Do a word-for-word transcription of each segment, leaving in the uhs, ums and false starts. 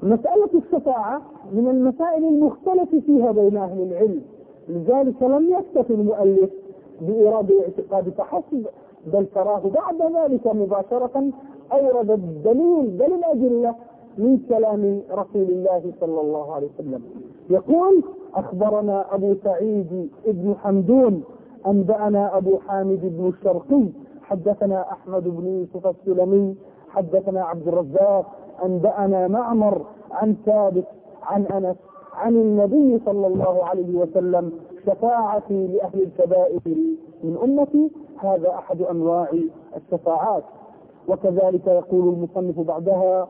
مسألة الشفاعة من المسائل المختلف فيها بين أهل العلم، لذلك لم يكتفي المؤلف بإيراد الاعتقاد فحسب، بل تراه بعد ذلك مباشرة أورد الدليل بل الأدلة من كلام رسول الله صلى الله عليه وسلم. يقول: أخبرنا أبو سعيد بن حمدون أنبأنا أبو حامد بن الشرقي حدثنا أحمد بن يوسف السلمي حدثنا عبد الرزاق أنبأنا معمر عن ثابت عن أنس عن النبي صلى الله عليه وسلم: شفاعتي لأهل الكبائر من أمتي. هذا أحد أنواع الشفاعات. وكذلك يقول المصنف بعدها: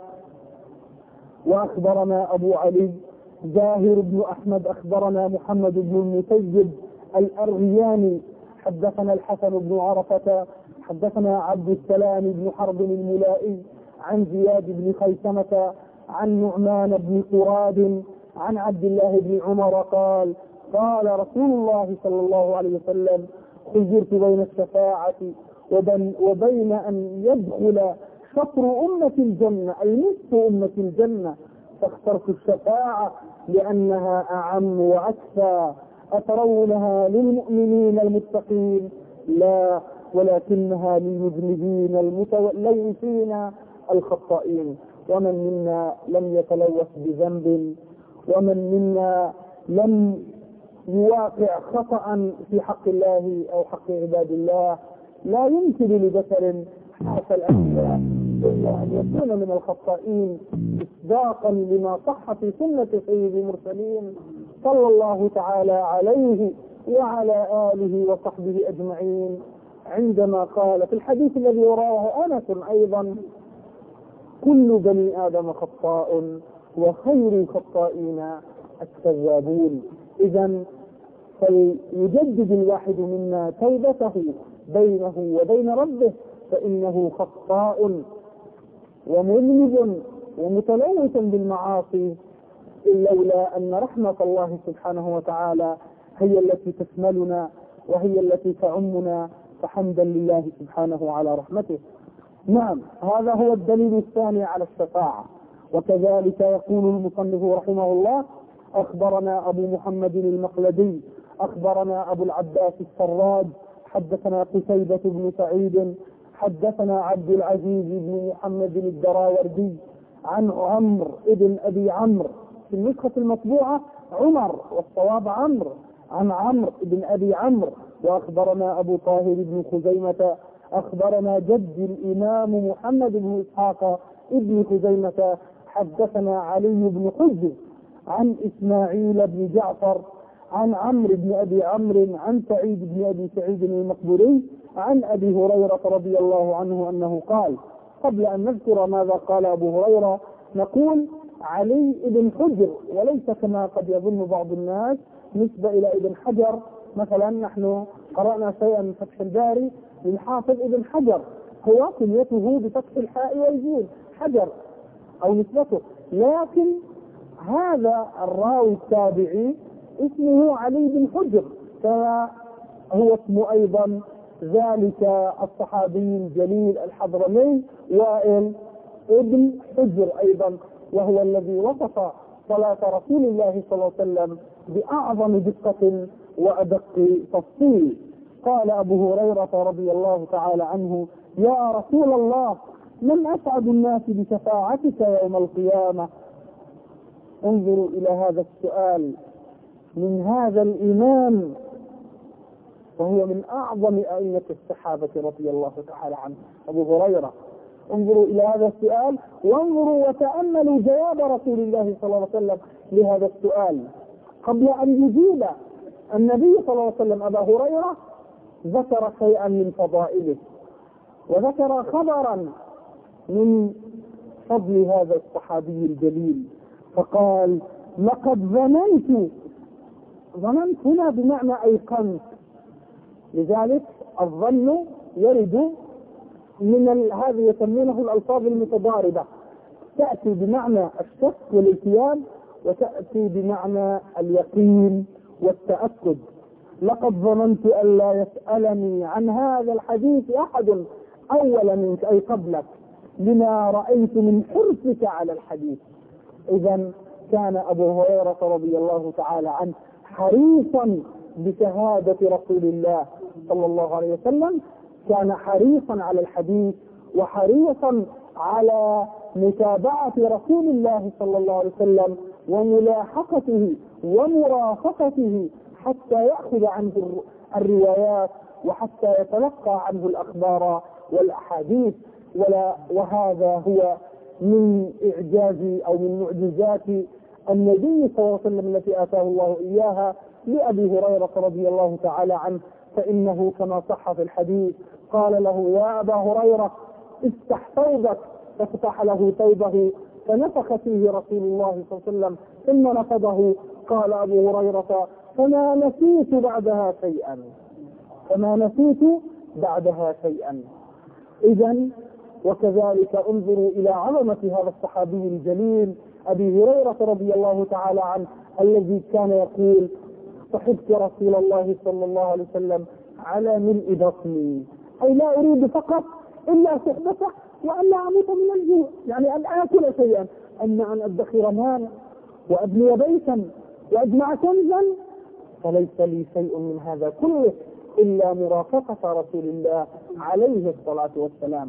وأخبرنا أبو علي زاهر بن أحمد أخبرنا محمد بن المسيب الأرغياني حدثنا الحسن بن عرفة حدثنا عبد السلام بن حرب الملائي عن زياد بن خيثمة عن نعمان بن قراد عن عبد الله بن عمر قال: قال رسول الله صلى الله عليه وسلم: خيرت بين الشفاعة وبين أن يدخل شطر أمة الجنة أي نصف أمة الجنة، فاخترت الشفاعة لأنها أعم وأكثر. أترونها للمؤمنين المتقين؟ لا، ولكنها للمذنبين المتلوثين الخطائين. ومن منا لم يتلوث بذنب، ومن منا لم يواقع خطأ في حق الله أو حق عباد الله. لا يمكن لبشر حتى الأنبياء أن يكون من الخطائين، إصداقا لما صح في سنة سيد المرسلين صلى الله تعالى عليه وعلى آله وصحبه أجمعين، عندما قال في الحديث الذي رواه أنس أيضا: كل بني آدم خطاء وخير الخطائين التوابون. إذن فليجدد الواحد منا توبته بينه وبين ربه، فإنه خطاء ومذنب ومتلوث بالمعاصي، لولا أن رحمة الله سبحانه وتعالى هي التي تشملنا وهي التي تعمنا، فحمدا لله سبحانه على رحمته. نعم، هذا هو الدليل الثاني على الشفاعة. وكذلك يقول المصنف رحمه الله: أخبرنا أبو محمد المقلدي أخبرنا أبو العباس السراج حدثنا قتيبة بن سعيد حدثنا عبد العزيز بن محمد الدراوردي عن عمرو بن أبي عمرو، في النسخة المطبوعة عمر والصواب عمرو، عن عمرو بن أبي عمرو. وأخبرنا أبو طاهر بن خزيمة أخبرنا جد الإمام محمد بن إسحاق ابن خزيمة حدثنا علي بن حجر عن إسماعيل بن جعفر عن عمرو بن أبي عمرو عن سعيد بن أبي سعيد المقبوري عن أبي هريرة رضي الله عنه أنه قال. قبل أن نذكر ماذا قال أبو هريرة نقول: علي بن حجر، وليس كما قد يظن بعض الناس نسبة إلى ابن حجر. مثلا نحن قرأنا شيئا من فتح الباري للحافظ ابن حجر، هو كنيته بفتح الحاء والجيم حجر أو نسبته، لكن هذا الراوي التابعي اسمه علي بن حجر، فهو اسم أيضا ذلك الصحابي الجليل الحضرمي وائل ابن حجر أيضا، وهو الذي وصف صلاة رسول الله صلى الله عليه وسلم بأعظم دقة وأدق تفصيل. قال أبو هريرة رضي الله تعالى عنه: يا رسول الله، من أسعد الناس بشفاعتك يوم القيامة؟ انظروا إلى هذا السؤال من هذا الإمام، وهو من أعظم أئمة الصحابة رضي الله تعالى عنه أبو هريرة. انظروا إلى هذا السؤال، وانظروا وتأملوا جواب رسول الله صلى الله عليه وسلم لهذا السؤال. قبل أن يجيب النبي صلى الله عليه وسلم أبا هريرة ذكر شيئا من فضائله، وذكر خبرا من فضل هذا الصحابي الجليل، فقال: لقد ظننت. ظننت هنا بمعنى أيقنت، لذلك الظن يرد من هذا يسمونه الألفاظ المتضاربة، تأتي بمعنى الشك والاتيان وتأتي بمعنى اليقين والتأكد. لقد ظننت أن لا يسألني عن هذا الحديث أحد أول منك أي قبلك، لما رأيت من حرصك على الحديث. إذا كان أبو هريرة رضي الله تعالى عنه حريصا بشهادة رسول الله صلى الله عليه وسلم، كان حريصا على الحديث وحريصا على متابعة رسول الله صلى الله عليه وسلم وملاحقته ومرافقته حتى يأخذ عنه الروايات وحتى يتلقى عنه الأخبار والأحاديث. ولا وهذا هو من إعجاز أو من معجزات النبي صلى الله عليه وسلم التي آتاه الله إياها لأبي هريرة رضي الله تعالى عنه. فإنه كما صح في الحديث قال له: يا أبا هريرة افتح ثوبك، ففتح له ثوبه فنفخ فيه رسول الله صلى الله عليه وسلم ثم نفضه. قال أبو هريرة: فما نسيت بعدها شيئا فما نسيت بعدها شيئا. إذا وكذلك انظروا إلى عظمة هذا الصحابي الجليل أبي هريرة رضي الله تعالى عنه، الذي كان يقول: صحبت رسول الله صلى الله عليه وسلم على ملء بطني، أي لا أريد فقط إلا صحبته وأن لا أموت من الجوع، يعني أن آكل شيئا، أما أن أدخر مالا وأبني بيتا وأجمع كنزا فليس لي شيء من هذا كله إلا مرافقة رسول الله عليه الصلاة والسلام.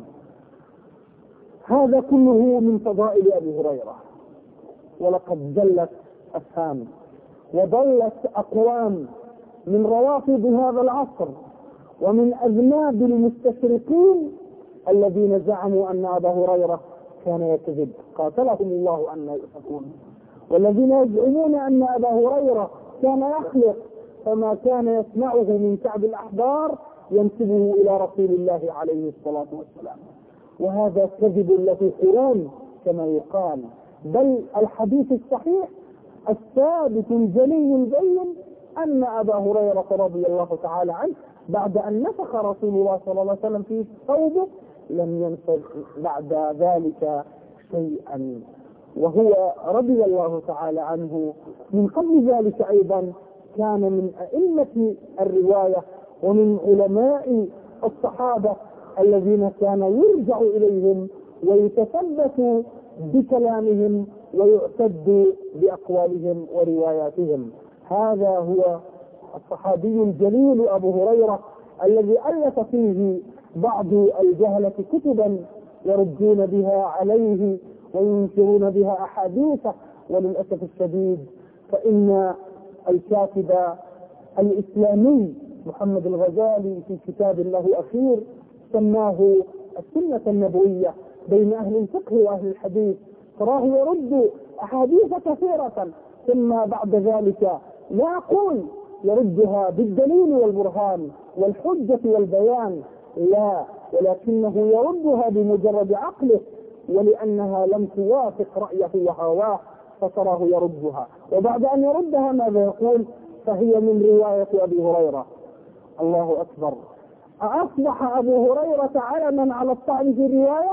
هذا كله من فضائل أبي هريرة. ولقد ضلت أفهام وضلت أقوام من روافض هذا العصر ومن أذناب المستشرقين الذين زعموا أن أبا هريرة كان يكذب، قاتلهم الله أن يؤفكون، والذين يزعمون أن أبا هريرة كان يخلق، فما كان يسمعه من كعب الأحبار ينسبه إلى رسول الله عليه الصلاة والسلام. وهذا كذب له قرون كما يقال. بل الحديث الصحيح الثابت الجلي البين أن أبا هريرة رضي الله تعالى عنه بعد أن نفخ رسول الله صلى الله عليه وسلم في ثوبه لم ينفذ بعد ذلك شيئا، وهو رضي الله تعالى عنه من قبل ذلك أيضا كان من أئمة الرواية ومن علماء الصحابة الذين كان يرجع إليهم ويتثبت بكلامهم ويعتد بأقوالهم ورواياتهم. هذا هو الصحابي الجليل أبو هريرة الذي ألف فيه بعض الجهلة كتبا يردون بها عليه وينكرون بها أحاديثه. وللأسف الشديد فإن الكاتب الإسلامي محمد الغزالي في كتاب له أخير سماه السنة النبوية بين أهل الفقه وأهل الحديث، تراه يرد أحاديث كثيرة ثم بعد ذلك لا أقول يردها بالدليل والبرهان والحجة والبيان، لا، ولكنه يردها بمجرد عقله ولأنها لم توافق رأيه وهواه فتراه يردها. وبعد أن يردها ماذا يقول؟ فهي من رواية أبي هريرة. الله أكبر! أصبح أبو هريرة علما على الطعن في الرواية؟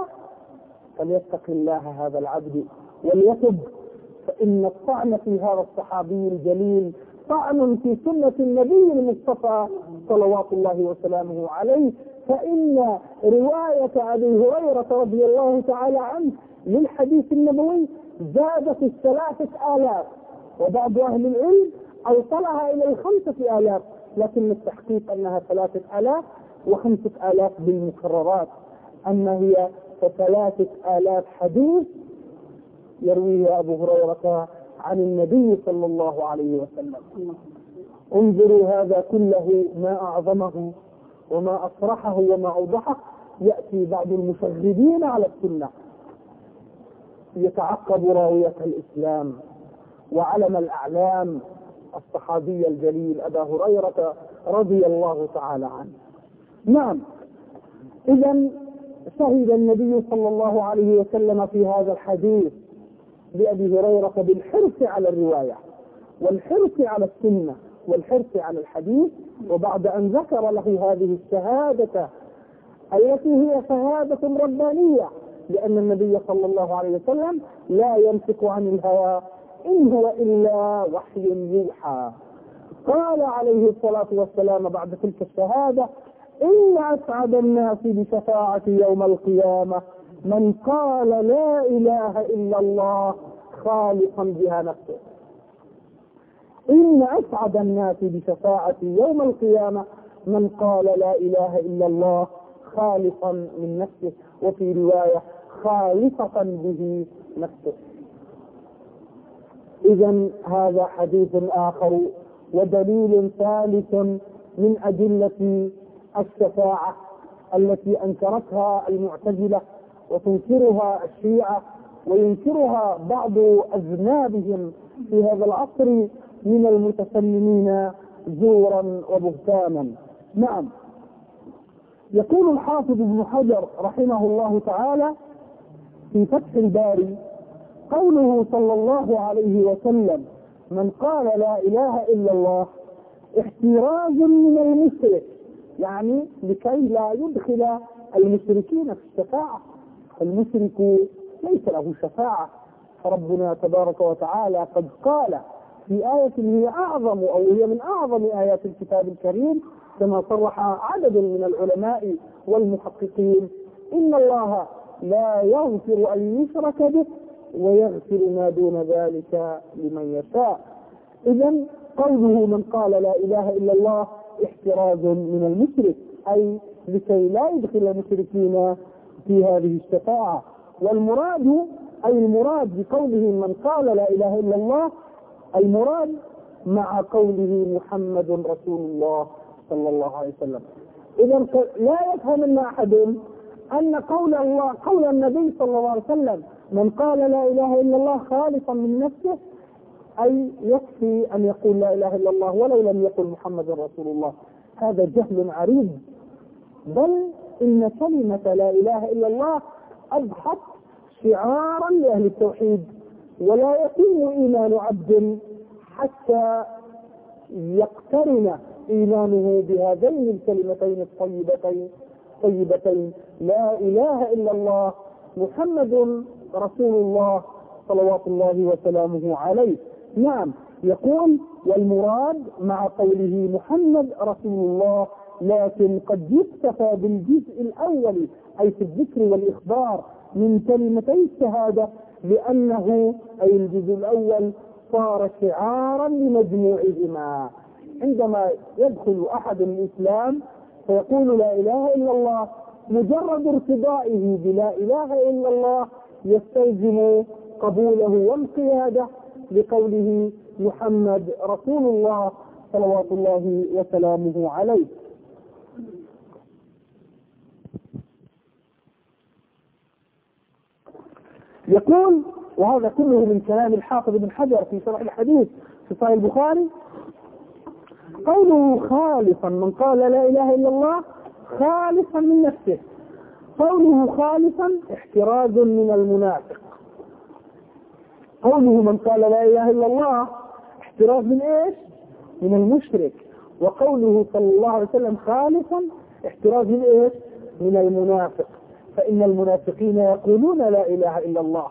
فليتق الله هذا العبد وليتب، فإن الطعن في هذا الصحابي الجليل طعن في سنة النبي المصطفى صلوات الله وسلامه عليه. فإن رواية أبي هريرة رضي الله تعالى عنه للحديث النبوي زادت الثلاثة آلاف، وبعض أهل العلم أوصلها إلى الخمسة آلاف، لكن التحقيق أنها ثلاثة آلاف وخمسة آلاف بالمكررات، أما هي فثلاثة آلاف حديث يرويه أبو هريرة عن النبي صلى الله عليه وسلم. انظروا هذا كله ما أعظمه وما أصرحه وما أوضحه. يأتي بعض المشغبين على السنة يتعقب راوية الإسلام وعلم الأعلام الصحابي الجليل أبا هريرة رضي الله تعالى عنه. نعم، إذن شهد النبي صلى الله عليه وسلم في هذا الحديث لأبي هريرة بالحرص على الرواية والحرص على السنة والحرص على الحديث. وبعد أن ذكر له هذه الشهادة التي هي شهادة ربانية، لأن النبي صلى الله عليه وسلم لا ينطق عن الهوى إن هو إلا وحي يوحى، قال عليه الصلاة والسلام بعد تلك الشهادة: إن أسعد الناس بشفاعة يوم القيامة من قال لا إله إلا الله خالصا بها نفسه. إن أسعد الناس بشفاعتي يوم القيامة من قال لا إله إلا الله خالصا من نفسه، وفي رواية خالصة به نفسه. إذن هذا حديث آخر ودليل ثالث من أدلة الشفاعة التي أنكرتها المعتزلة وتنكرها الشيعة وينكرها بعض أذنابهم في هذا العصر من المتسلمين زورا وبهتانا. نعم، يقول الحافظ ابن حجر رحمه الله تعالى في فتح الباري: قوله صلى الله عليه وسلم من قال لا إله إلا الله احتراز من المشرك، يعني لكي لا يدخل المشركين في الشفاعة. المشرك ليس له شفاعة، فربنا تبارك وتعالى قد قال في آية هي أعظم أو هي من أعظم آيات الكتاب الكريم كما صرح عدد من العلماء والمحققين: إن الله لا يغفر أن يشرك به ويغفر ما دون ذلك لمن يشاء. إذن قوله من قال لا إله إلا الله احتراز من المشرك، أي لكي لا يدخل المشركين في هذه الشفاعة. والمراد أي المراد بقوله من قال لا إله إلا الله المراد مع قوله محمد رسول الله صلى الله عليه وسلم. إذن لا يفهم من أحد أن قول الله قول النبي صلى الله عليه وسلم من قال لا إله إلا الله خالصا من نفسه أي يكفي أن يقول لا إله إلا الله ولو لم يقل محمد رسول الله. هذا جهل عريض، بل إن كلمة لا إله إلا الله أضحت شعارا لأهل التوحيد، ولا يتم إيمان عبد حتى يقترن إيمانه بهذين الكلمتين الطيبتين طيبتين لا إله إلا الله محمد رسول الله صلوات الله وسلامه عليه. نعم، يقول والمراد مع قوله محمد رسول الله، لكن قد يكتفى بالجزء الأول أي في الذكر والإخبار من كلمتي الشهادة، لأنه أي الجزء الأول صار شعارا لمجموعهما. عندما يدخل أحد الإسلام فيقول لا إله إلا الله، مجرد ارتضائه بلا إله إلا الله يستلزم قبوله والقيادة لقوله محمد رسول الله صلوات الله وسلامه عليه. يقول وهذا كله من كلام الحافظ ابن حجر في شرح الحديث في صحيح البخاري: قوله خالصا من قال لا إله إلا الله خالصا من نفسه، قوله خالصا احتراز من المنافق. قوله من قال لا إله إلا الله احتراز من ايش؟ من المشرك. وقوله صلى الله عليه وسلم خالصا احتراز من ايش؟ من المنافق. فإن المنافقين يقولون لا إله إلا الله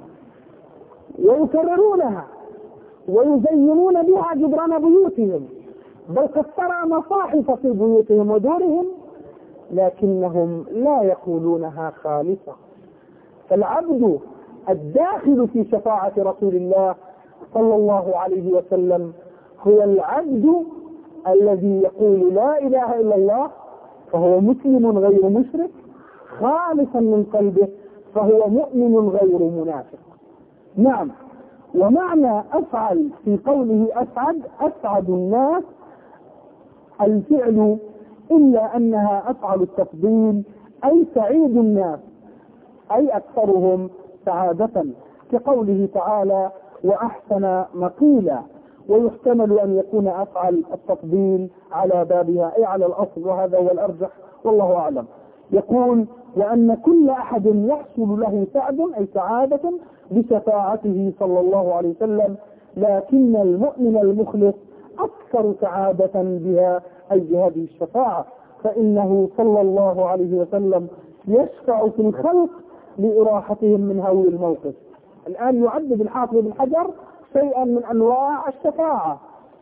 ويكررونها ويزينون بها جدران بيوتهم، بل قد ترى مصاحف في بيوتهم ودورهم، لكنهم لا يقولونها خالصة. فالعبد الداخل في شفاعة رسول الله صلى الله عليه وسلم هو العبد الذي يقول لا إله إلا الله فهو مسلم غير مشرك خالصا من قلبه، فهو مؤمن غير منافق. نعم، ومعنى أفعل في قوله أسعد أسعد الناس الفعل، إلا أنها أفعل التفضيل أي سعيد الناس أي أكثرهم سعادة، كقوله تعالى وأحسن مقيلا. ويحتمل أن يكون أفعل التفضيل على بابها أي على الأصل، وهذا هو الأرجح والله أعلم. يقول وأن كل أحد يحصل له سعد أي سعادة بشفاعته صلى الله عليه وسلم، لكن المؤمن المخلص أكثر سعادة بها أي بهذه الشفاعة، فإنه صلى الله عليه وسلم يشفع في الخلق لإراحتهم من هول الموقف. الآن يعدد الحافظ بن حجر شيئا من أنواع الشفاعة،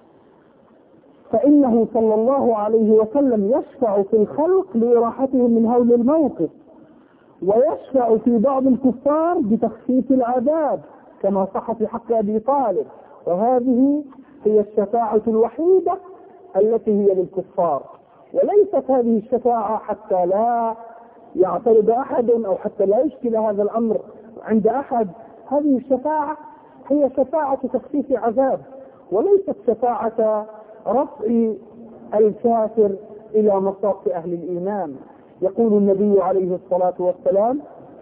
فإنه صلى الله عليه وسلم يشفع في الخلق لإراحتهم من هول الموقف، ويشفع في بعض الكفار بتخفيف العذاب كما صح في حق أبي طالب. وهذه هي الشفاعة الوحيدة التي هي للكفار، وليست هذه الشفاعة حتى لا يعترض أحد أو حتى لا يشكل هذا الأمر عند أحد. هذه الشفاعة هي شفاعة تخفيف عذاب، وليست شفاعة رفع الكافر إلى مصاف أهل الإيمان. يقول النبي عليه الصلاة والسلام: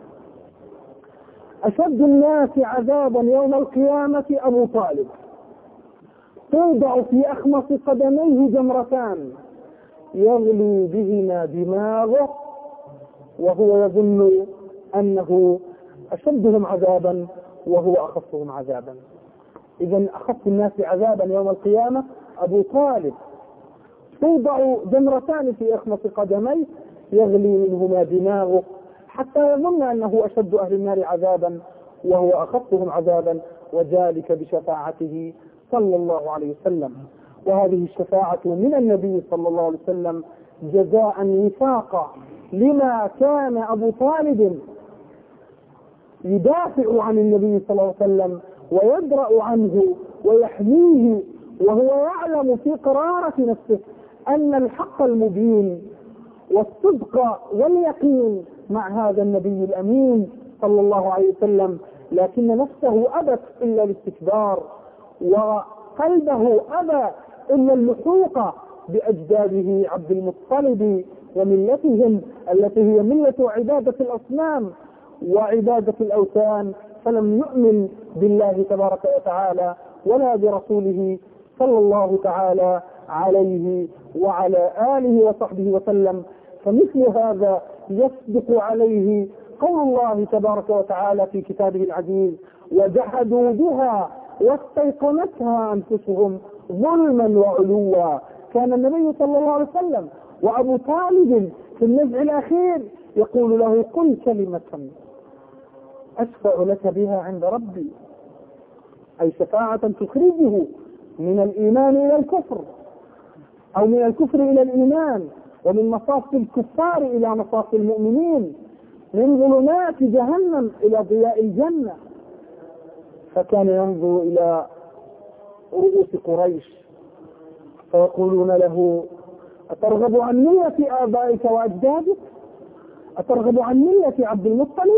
أشد الناس عذابا يوم القيامة أبو طالب، توضع في أخمص قدميه جمرتان يغلي بهما دماغه وهو يظن أنه أشدهم عذابا وهو أخفهم عذابا. إذن أخف الناس عذابا يوم القيامة أبو طالب، توضع جمرتان في أخمص قدميه يغلي منهما دماغه حتى يظن أنه أشد أهل النار عذابا وهو أخفهم عذابا، وذلك بشفاعته صلى الله عليه وسلم. وهذه الشفاعة من النبي صلى الله عليه وسلم جزاء وفاقا لما كان أبو طالب يدافع عن النبي صلى الله عليه وسلم ويدرأ عنه ويحميه، وهو يعلم في قرارة نفسه أن الحق المبين والصدق واليقين مع هذا النبي الأمين صلى الله عليه وسلم، لكن نفسه أبت إلا الاستكبار، وقلبه أبى إلا اللحوق بأجداده عبد المطلب وملتهم التي هي ملة عبادة الأصنام وعبادة الأوثان، فلم يؤمن بالله تبارك وتعالى ولا برسوله صلى الله تعالى عليه وعلى آله وصحبه وسلم. فمثل هذا يصدق عليه قول الله تبارك وتعالى في كتابه العزيز: وجحدوا بها واستيقنتها أنفسهم ظلما وعلوا. كان النبي صلى الله عليه وسلم وأبو طالب في النزع الأخير يقول له: قل كلمة أشفع لك بها عند ربي، أي شفاعة تخرجه من الإيمان إلى الكفر، أو من الكفر إلى الإيمان، ومن مصاف الكفار إلى مصاف المؤمنين، من ظلمات جهنم إلى ضياء الجنة. فكان ينظر إلى رؤوس قريش فيقولون له: أترغب عن ملة آبائك وأجدادك؟ أترغب عن ملة عبد المطلب؟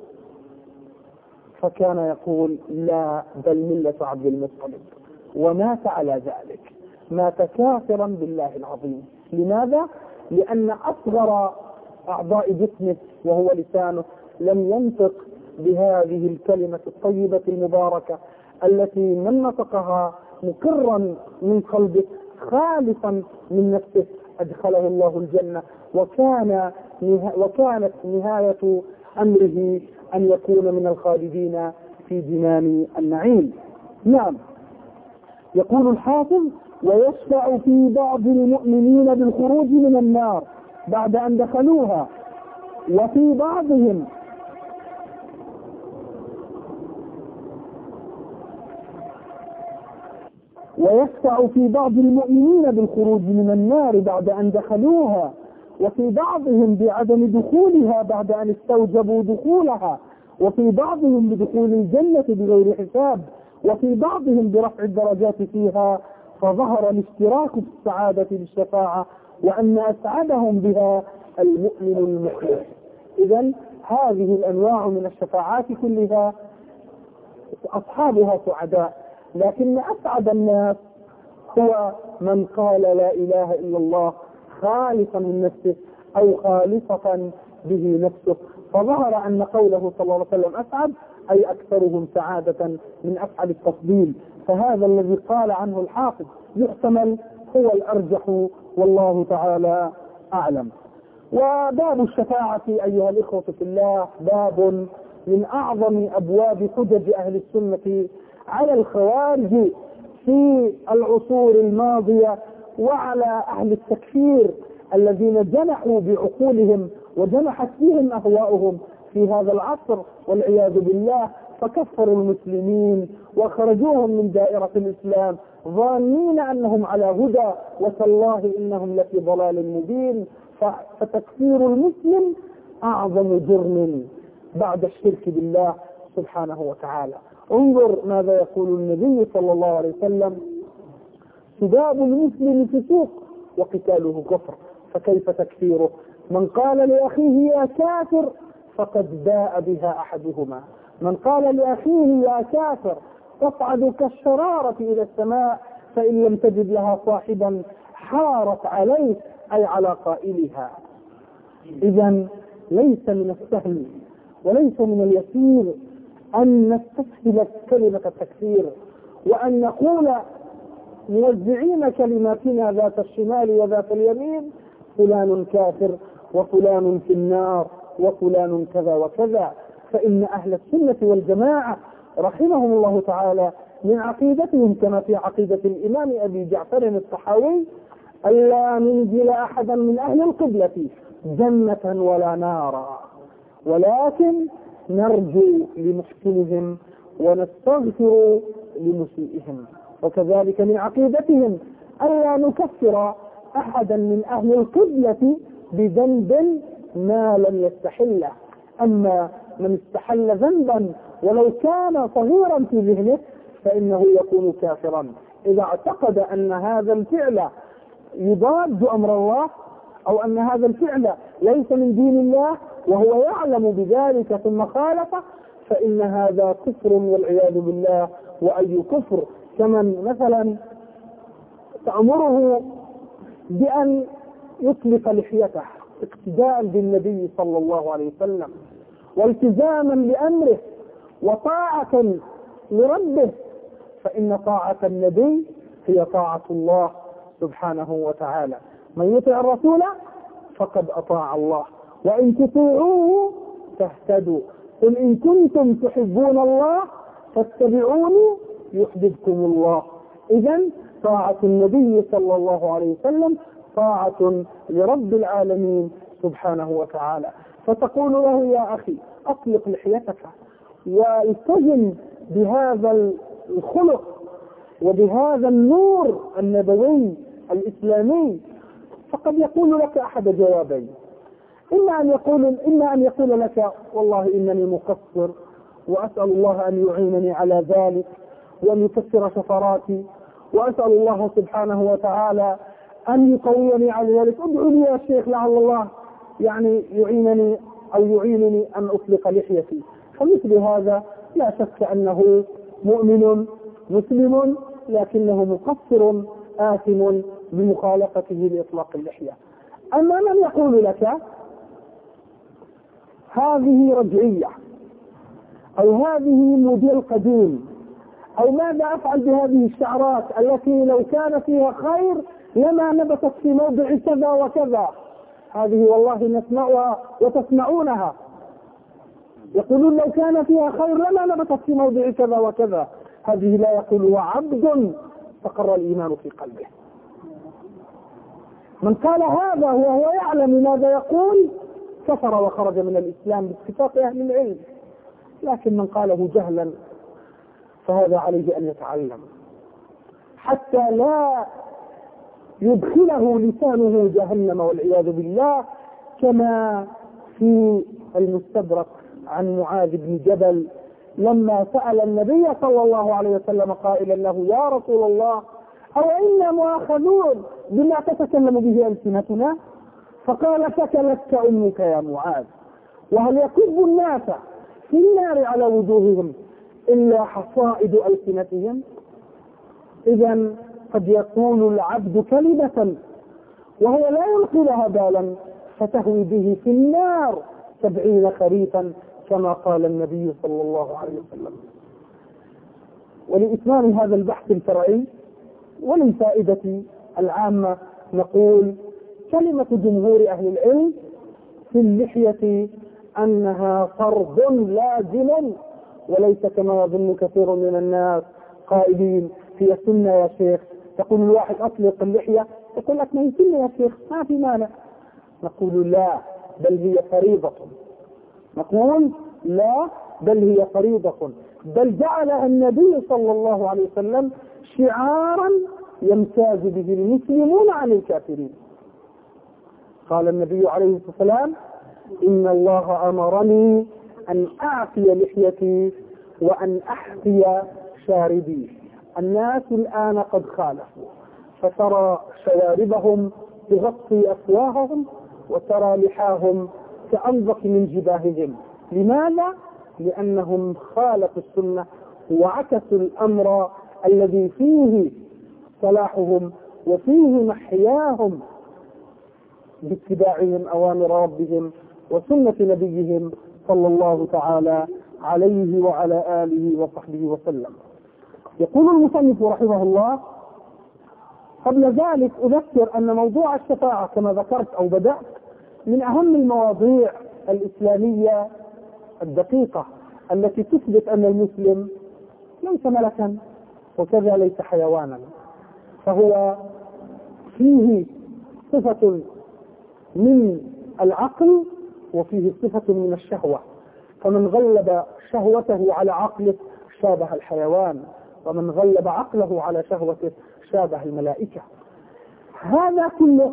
فكان يقول: لا، بل ملة عبد المطلب. ومات على ذلك، مات كافرا بالله العظيم. لماذا؟ لأن أصغر أعضاء جسمه وهو لسانه لم ينطق بهذه الكلمة الطيبة المباركة التي من نطقها مقرا من قلبه خالصا من نفسه أدخله الله الجنة، وكان وكانت نهاية أمره أن يكون من الخالدين في جنان النعيم. نعم. يقول الحافظ: ويشفع في بعض المؤمنين بالخروج من النار بعد أن دخلوها، وفي بعضهم ويشفع في بعض المؤمنين بالخروج من النار بعد أن دخلوها، وفي بعضهم بعدم دخولها بعد أن استوجبوا دخولها، وفي بعضهم بدخول الجنة بغير حساب، وفي بعضهم برفع الدرجات فيها. فظهر الاشتراك في السعادة بالشفاعة، وأن أسعدهم بها المؤمن المخلص. إذن هذه الأنواع من الشفاعات كلها أصحابها سعداء، لكن أسعد الناس هو من قال لا إله إلا الله خالصا من نفسه أو خالصة به نفسه. فظهر أن قوله صلى الله عليه وسلم أسعد أي أكثرهم سعادة من أفعل التفضيل. فهذا الذي قال عنه الحافظ يحتمل هو الأرجح، والله تعالى أعلم. وباب الشفاعة أيها الإخوة في الله باب من أعظم أبواب حجج أهل السنة على الخوارج في العصور الماضية، وعلى أهل التكفير الذين جنحوا بعقولهم وجنحت فيهم أهواؤهم في هذا العصر والعياذ بالله، فكفروا المسلمين وخرجوهم من دائرة الإسلام ظانين أنهم على هدى، وتالله إنهم لفي ضلال مبين. فتكفير المسلم أعظم جرم بعد الشرك بالله سبحانه وتعالى. انظر ماذا يقول النبي صلى الله عليه وسلم: سباب المسلم فسوق وقتاله كفر، فكيف تكفيره؟ من قال لأخيه يا كافر فقد باء بها أحدهما. من قال لأخيه يا كافر تصعد كالشرارة إلى السماء فإن لم تجد لها صاحبا حارت عليه، أي على قائلها. إذن ليس من السهل وليس من اليسير أن نستسهل كلمة التكفير، وأن نقول موزعين كلماتنا ذات الشمال وذات اليمين: فلان كافر وفلان في النار وفلان كذا وكذا. فإن أهل السنة والجماعة رحمهم الله تعالى من عقيدتهم كما في عقيدة الإمام أبي جعفر الطحاوي: ألا ننزل أحدا من أهل القبلة جنة ولا نارا، ولكن نرجو لمحسنهم ونستغفر لمسيئهم. وكذلك من عقيدتهم ألا نكفر أحدا من أهل القبلة بذنب ما لم يستحله. أما من استحل ذنبا ولو كان صغيرا في ذهنه فإنه يكون كافرا إذا اعتقد أن هذا الفعل يضاد أمر الله، أو أن هذا الفعل ليس من دين الله وهو يعلم بذلك ثم خالفه، فإن هذا كفر والعياذ بالله. وأي كفر؟ كمن مثلا تأمره بأن يطلق لحيته اقتداء بالنبي صلى الله عليه وسلم والتزاما بأمره وطاعة لربه، فإن طاعة النبي هي طاعة الله سبحانه وتعالى. من يطع الرسول فقد أطاع الله وإن تطيعوه تهتدوا. قل إن كنتم تحبون الله فاتبعوني يحببكم الله. إذن طاعة النبي صلى الله عليه وسلم طاعة لرب العالمين سبحانه وتعالى. فتقول له: يا أخي أطلق لحيتك والتزم بهذا الخلق وبهذا النور النبوي الإسلامي. فقد يقول لك أحد جوابين: إما أن يقول إما أن يقول لك: والله إنني مقصر وأسأل الله أن يعينني على ذلك وأن يكسر شفراتي، وأسأل الله سبحانه وتعالى أن يقويني على ذلك، ادعو لي يا شيخ لعل الله يعني يعينني أو يعينني أن أطلق لحيتي. فمثل هذا لا شك أنه مؤمن مسلم لكنه مقصر آثم بمخالفته لإطلاق اللحية. أما من يقول لك هذه رجعية أو هذه موديل قديم، أو ماذا أفعل بهذه الشعرات التي لو كان فيها خير لما نبتت في موضع كذا وكذا، هذه والله نسمعها وتسمعونها، يقولون لو كان فيها خير لما نبتت في موضع كذا وكذا. هذه لا يقولها عبد فقر الإيمان في قلبه. من قال هذا وهو يعلم ماذا يقول كفر وخرج من الإسلام باتفاق أهل العلم. لكن من قاله جهلا فهذا عليه أن يتعلم حتى لا يدخله لسانه جهنم والعياذ بالله، كما في المستدرك عن معاذ بن جبل لما سأل النبي صلى الله عليه وسلم قائلا له: يا رسول الله أو إنا مؤاخذون بما تتكلم به ألسنتنا؟ فقال: ثكلتك أمك يا معاذ، وهل يكب الناس في النار على وجوههم إلا حصائد ألسنتهم؟ إذا قد يقول العبد كلمة وهو لا يلقي لها بالا فتهوي به في النار سبعين خريفا كما قال النبي صلى الله عليه وسلم. ولإتمام هذا البحث الفرعي وللفائدة العامة نقول: كلمة جمهور أهل العلم في اللحية أنها فرض لازم، وليس كما يظن كثير من الناس قائلين هي سنة يا شيخ. تقول الواحد أطلق اللحية يقول لك: ما هي سنة يا شيخ ما في مانع. نقول: لا، بل هي فريضة. نقول: لا، بل هي فريضة، بل جعلها النبي صلى الله عليه وسلم شعارا يمتاز به المسلمون عن الكافرين. قال النبي عليه الصلاة والسلام: إن الله أمرني أن أعفي لحيتي وأن أحقي شاربيه. الناس الآن قد خالفوا، فترى شواربهم تغطي أفواههم، وترى لحاهم كأنظف من جباههم. لماذا؟ لأنهم خالفوا السنة وعكسوا الأمر الذي فيه صلاحهم وفيه محياهم باتباعهم أوامر ربهم وسنة نبيهم صلى الله تعالى عليه وعلى آله وصحبه وسلم. يقول المصنف رحمه الله: قبل ذلك أذكر أن موضوع الشفاعة كما ذكرت أو بدأت من أهم المواضيع الإسلامية الدقيقة التي تثبت أن المسلم ليس ملكا وكذا ليس حيوانا، فهو فيه صفة من العقل وفيه صفة من الشهوة، فمن غلب شهوته على عقله شابه الحيوان، ومن غلب عقله على شهوته شابه الملائكة. هذا كله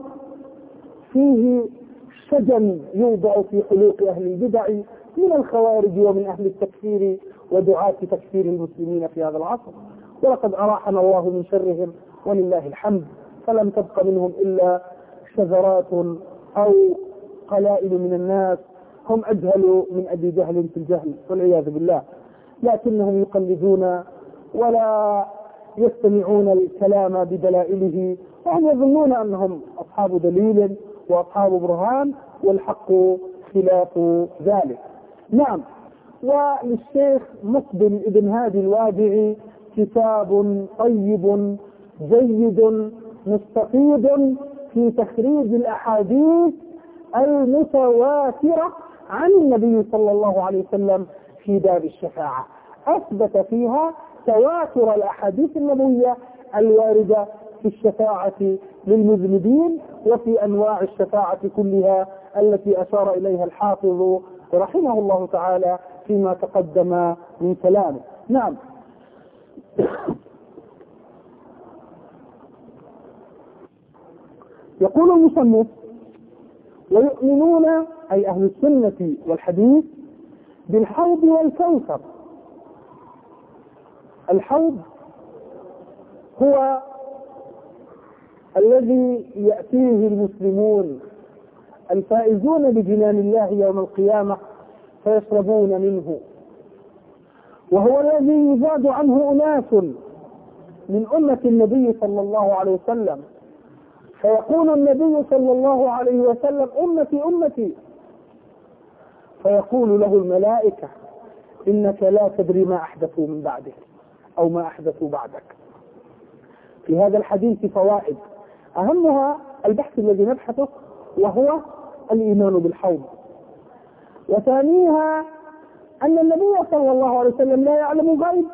فيه شجن يوضع في حلوق أهل البدع من الخوارج ومن أهل التكفير ودعاة تكفير المسلمين في هذا العصر، ولقد أراحنا الله من شرهم ولله الحمد، فلم تبق منهم إلا شذرات أو قلائل من الناس هم أجهل من أبي جهل في الجهل والعياذ بالله، لكنهم يقلدون ولا يستمعون الكلام بدلائله، وهم يظنون أنهم أصحاب دليل وأصحاب برهان، والحق خلاف ذلك. نعم، وللشيخ مقبل ابن هادي الوادعي كتاب طيب جيد مستفيض في تخريج الأحاديث المتواترة عن النبي صلى الله عليه وسلم في باب الشفاعة، أثبت فيها تواتر الأحاديث النبوية الواردة في الشفاعة للمذنبين وفي أنواع الشفاعة كلها التي أشار إليها الحافظ رحمه الله تعالى فيما تقدم من كلامه. نعم، يقول المصنف: ويؤمنون أي أهل السنة والحديث بالحوض والكوثر. الحوض هو الذي يأتيه المسلمون الفائزون بجنان الله يوم القيامة فيشربون منه، وهو الذي يزاد عنه أناس من أمة النبي صلى الله عليه وسلم، فيقول النبي صلى الله عليه وسلم: أمتي أمتي، فيقول له الملائكة: إنك لا تدري ما أحدثوا من بعدك أو ما أحدثوا بعدك. في هذا الحديث فوائد، أهمها البحث الذي نبحثه وهو الإيمان بالحوض، وثانيها أن النبي صلى الله عليه وسلم لا يعلم غيب،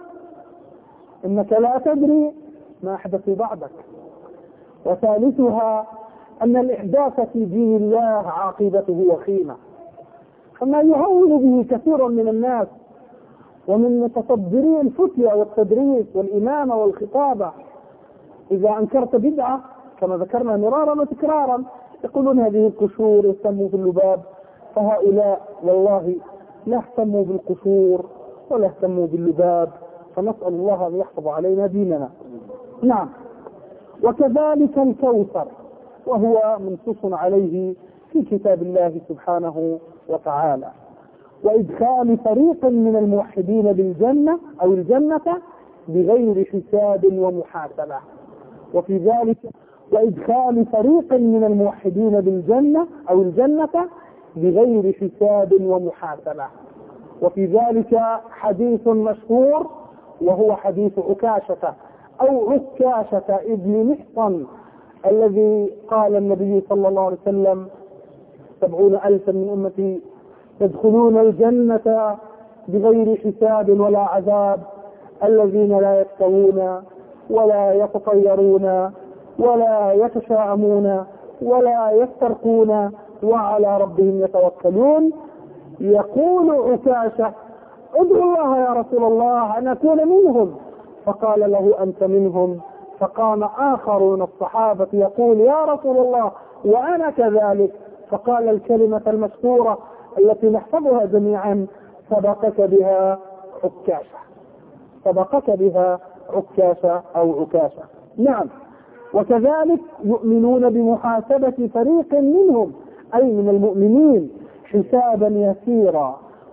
إنك لا تدري ما أحدثوا بعدك، وثالثها أن الإحداث في دين الله عاقبته وخيمة، فما يهون به كثير من الناس ومن متصدري الفتية والتدريس والإمامة والخطابة، إذا أنكرت بدعة كما ذكرنا مرارا وتكرارا يقولون هذه القشور يهتموا باللباب، فهؤلاء والله لا اهتموا بالقشور ولا اهتموا باللباب، فنسأل الله أن يحفظ علينا ديننا. نعم، وكذلك الكوثر، وهو منصوص عليه في كتاب الله سبحانه وتعالى، وإدخال فريق من الموحدين بالجنة أو الجنة بغير حساب ومحاسبة، وفي ذلك وإدخال فريق من الموحدين بالجنة أو الجنة بغير حساب ومحاسبة. وفي ذلك حديث مشهور وهو حديث عكاشة أو عكاشة ابن محصن الذي قال النبي صلى الله عليه وسلم: سبعون ألفا من أمتي يدخلون الجنة بغير حساب ولا عذاب، الذين لا يكتوون ولا يتطيرون ولا يتشاءمون ولا يسترقون وعلى ربهم يتوكلون. يقول عكاشة: ادعو الله يا رسول الله أن أكون منهم، فقال له: أنت منهم. فقام آخر من الصحابة يقول: يا رسول الله وأنا كذلك، فقال الكلمة المشهورة التي نحفظها جميعا: سبقك بها عكاشة، سبقك بها عكاشة أو عكاشة. نعم. وكذلك يؤمنون بمحاسبة فريق منهم أي من المؤمنين حسابا يسيرا،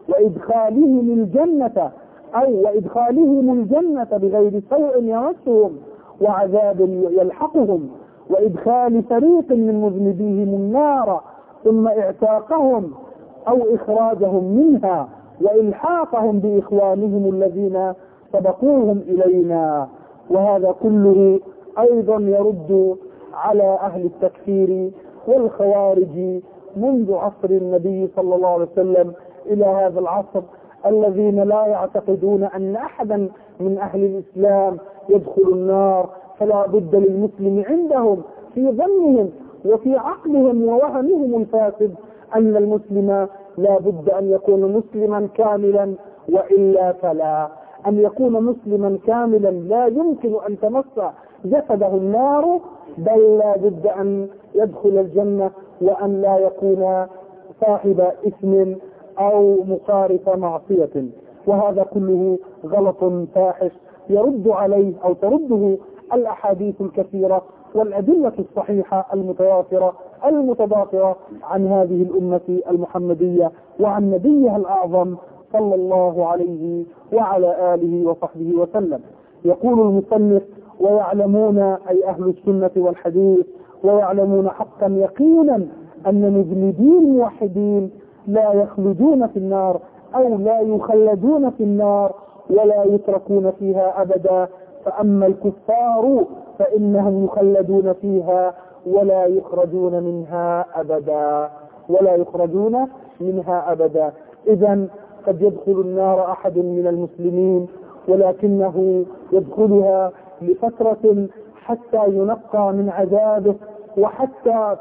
وإدخالهم الجنة أو وإدخالهم الجنة بغير سوء يمسهم وعذاب يلحقهم، وإدخال فريق من مذنبيهم النار ثم إعتاقهم أو إخراجهم منها وإلحاقهم بإخوانهم الذين سبقوهم إلينا. وهذا كله أيضا يرد على أهل التكفير والخوارج منذ عصر النبي صلى الله عليه وسلم إلى هذا العصر، الذين لا يعتقدون أن أحدا من أهل الإسلام يدخل النار، فلا بد للمسلم عندهم في ظنهم وفي عقلهم ووهمهم الفاسد أن المسلم لا بد أن يكون مسلما كاملا، وإلا فلا. أن يكون مسلما كاملا لا يمكن أن تمس جسده النار، بل لا بد أن يدخل الجنة وأن لا يكون صاحب إثم أو مقارف معصية. وهذا كله غلط فاحش يرد عليه أو ترده الأحاديث الكثيرة والأدلة الصحيحة المتوافرة المتضافرة عن هذه الأمة المحمدية وعن نبيها الأعظم صلى الله عليه وعلى آله وصحبه وسلم. يقول المصنف: ويعلمون أي أهل السنة والحديث ويعلمون حقا يقينا أن مذنبي الموحدين لا يخلدون في النار أو لا يخلدون في النار ولا يتركون فيها أبدا، فأما الكفار فإنهم يخلدون فيها ولا يخرجون منها أبدا ولا يخرجون منها أبدا. إذن قد يدخل النار أحد من المسلمين ولكنه يدخلها لفترة حتى ينقى من عذابه وحتى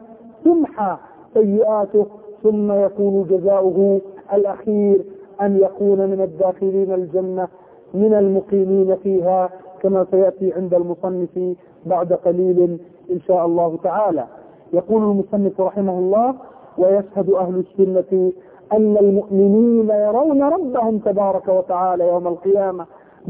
تمحى سيئاته، ثم يكون جزاؤه الأخير أن يكون من الداخلين الجنة من المقيمين فيها، كما سيأتي عند المصنف بعد قليل إن شاء الله تعالى. يقول المصنف رحمه الله: ويشهد أهل السنة أن المؤمنين يرون ربهم تبارك وتعالى يوم القيامة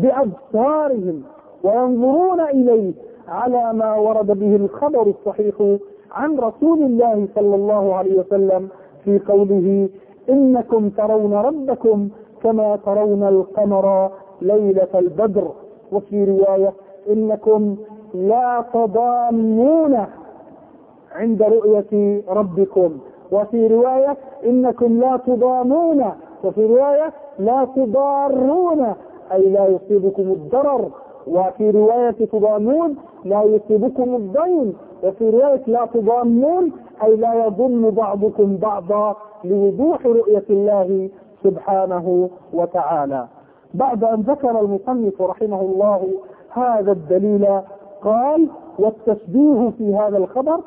بأبصارهم وينظرون إليه على ما ورد به الخبر الصحيح عن رسول الله صلى الله عليه وسلم في قوله: إنكم ترون ربكم كما ترون القمر ليلة البدر. وفي رواية: إنكم لا تضامون عند رؤية ربكم. وفي رواية: إنكم لا تضامون. وفي رواية: لا تضارون أي لا يصيبكم الضرر. وفي رواية: تضامون لا يصيبكم الضيم. وفي رواية: لا تضامون أي لا يضم بعضكم بعضا، لوضوح رؤية الله سبحانه وتعالى. بعد أن ذكر المصنف رحمه الله هذا الدليل قال: والتشبيه في هذا الخبر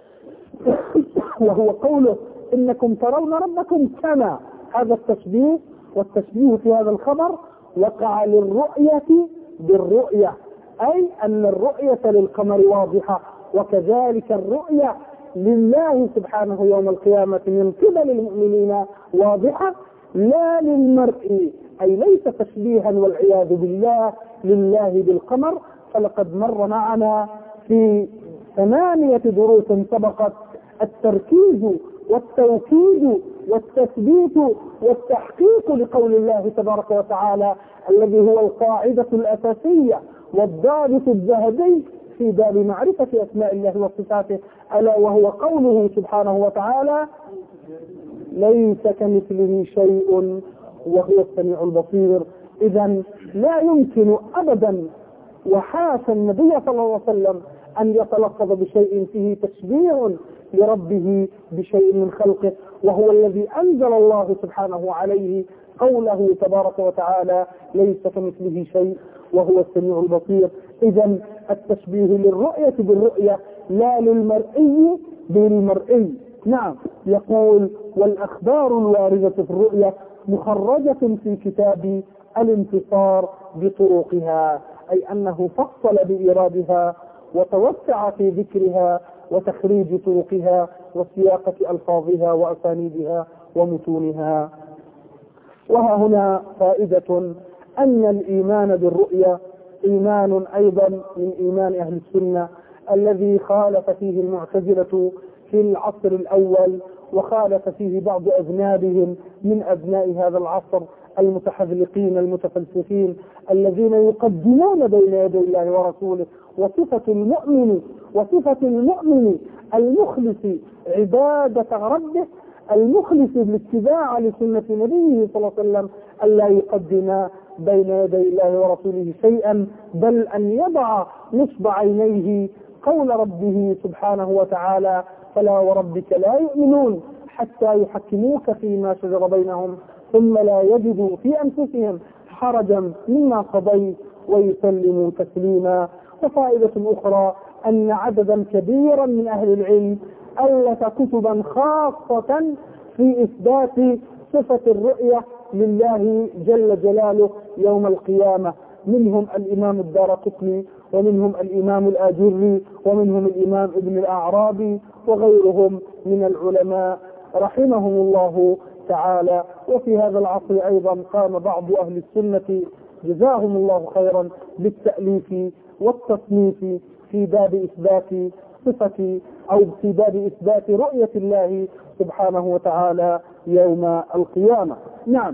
وهو قوله إنكم ترون ربكم كما، هذا التشبيه والتشبيه في هذا الخبر وقع للرؤية بالرؤية، أي أن الرؤية للقمر واضحة، وكذلك الرؤية لله سبحانه يوم القيامة من قبل المؤمنين واضحة، لا للمرء، أي ليس تشبيها والعياذ بالله لله بالقمر. فلقد مر معنا في ثمانية دروس سبقت التركيز والتوكيد والتثبيت والتحقيق لقول الله تبارك وتعالى الذي هو القاعدة الأساسية والضابط الذهبي في باب معرفة أسماء الله وصفاته، ألا وهو قوله سبحانه وتعالى: ليس كمثله شيء وهو السميع البصير. إذن لا يمكن أبدا وحاشا النبي صلى الله عليه وسلم أن يتلفظ بشيء فيه تشبيه لربه بشيء من خلقه، وهو الذي أنزل الله سبحانه عليه قوله تبارك وتعالى: ليس كمثله شيء وهو السميع البصير. إذن التشبيه للرؤية بالرؤية لا للمرئي بالمرئي. نعم. يقول: والأخبار الواردة في الرؤية مخرجة في كتاب الانتصار بطرقها، أي أنه فصل بإيرادها وتوسع في ذكرها وتخريج طرقها وسياقة ألفاظها وأسانيدها ومتونها. وها هنا فائدة أن الإيمان بالرؤيا إيمان أيضا من إيمان أهل السنة الذي خالف فيه المعتزلة في العصر الأول، وخالف فيه بعض أذنابهم من أبناء هذا العصر المتحذلقين المتفلسفين الذين يقدمون بين يدي الله ورسوله وصفة المؤمن وصفة المؤمن المخلص عبادة ربه المخلص بالاتباع لسنة نبيه صلى الله عليه وسلم ألا يقدم بين يدي الله ورسوله شيئا، بل أن يضع نصب عينيه قول ربه سبحانه وتعالى: فلا وربك لا يؤمنون حتى يحكموك فيما شجر بينهم ثم لا يجدوا في أنفسهم حرجا مما قضيت ويسلموا تسليما. وفائدة أخرى أن عددا كبيرا من أهل العلم ألف كتبا خاصة في إثبات صفة الرؤية لله جل جلاله يوم القيامة، منهم الإمام الدارقطني ومنهم الإمام الآجري ومنهم الإمام ابن الأعرابي وغيرهم من العلماء رحمهم الله تعالى. وفي هذا العصر أيضا قام بعض أهل السنة جزاهم الله خيرا بالتأليف والتصنيف في باب إثبات صفة أو في باب إثبات رؤية الله سبحانه وتعالى يوم القيامة. نعم.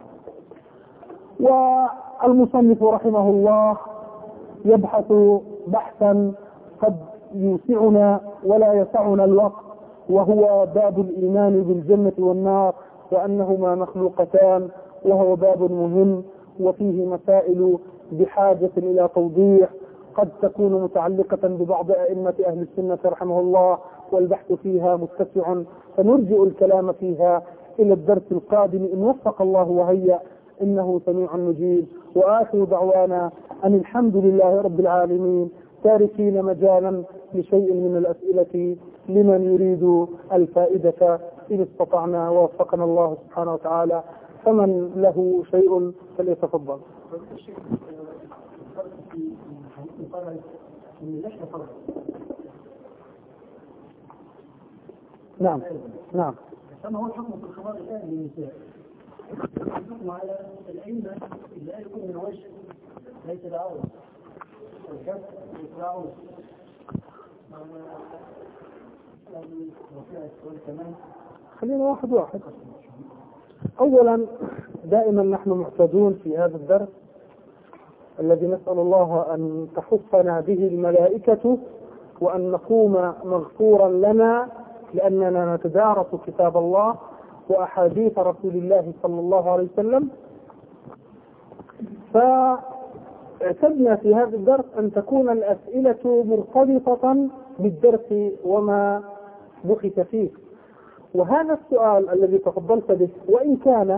والمصنف رحمه الله يبحث بحثا قد يوسعنا ولا يسعنا الوقت، وهو باب الإيمان بالجنة والنار وأنهما مخلوقتان، وهو باب مهم وفيه مسائل بحاجة إلى توضيح قد تكون متعلقة ببعض أئمة أهل السنة رحمه الله، والبحث فيها متسع، فنرجئ الكلام فيها إلى الدرس القادم إن وفق الله وهيأ، إنه سميع مجيب. وآخر دعوانا أن الحمد لله رب العالمين، تاركين مجالا لشيء من الأسئلة لمن يريد الفائدة إن استطعنا ووفقنا الله سبحانه وتعالى، فمن له شيء فليتفضل. نعم نعم. كما هو الحكم في الخمار الآن للنساء، الحكم على العلم لا يكون من وجه ليس العورة والكف ليس العورة. خلينا واحد واحد. أولا دائما نحن معتادون في هذا الدرس الذي نسأل الله أن تحفنا به الملائكة وأن نقوم مغفورا لنا لأننا نتدارس كتاب الله وأحاديث رسول الله صلى الله عليه وسلم. فاعتدنا في هذا الدرس أن تكون الأسئلة مرتبطة بالدرس وما بحث فيه، وهذا السؤال الذي تفضلت به وإن كان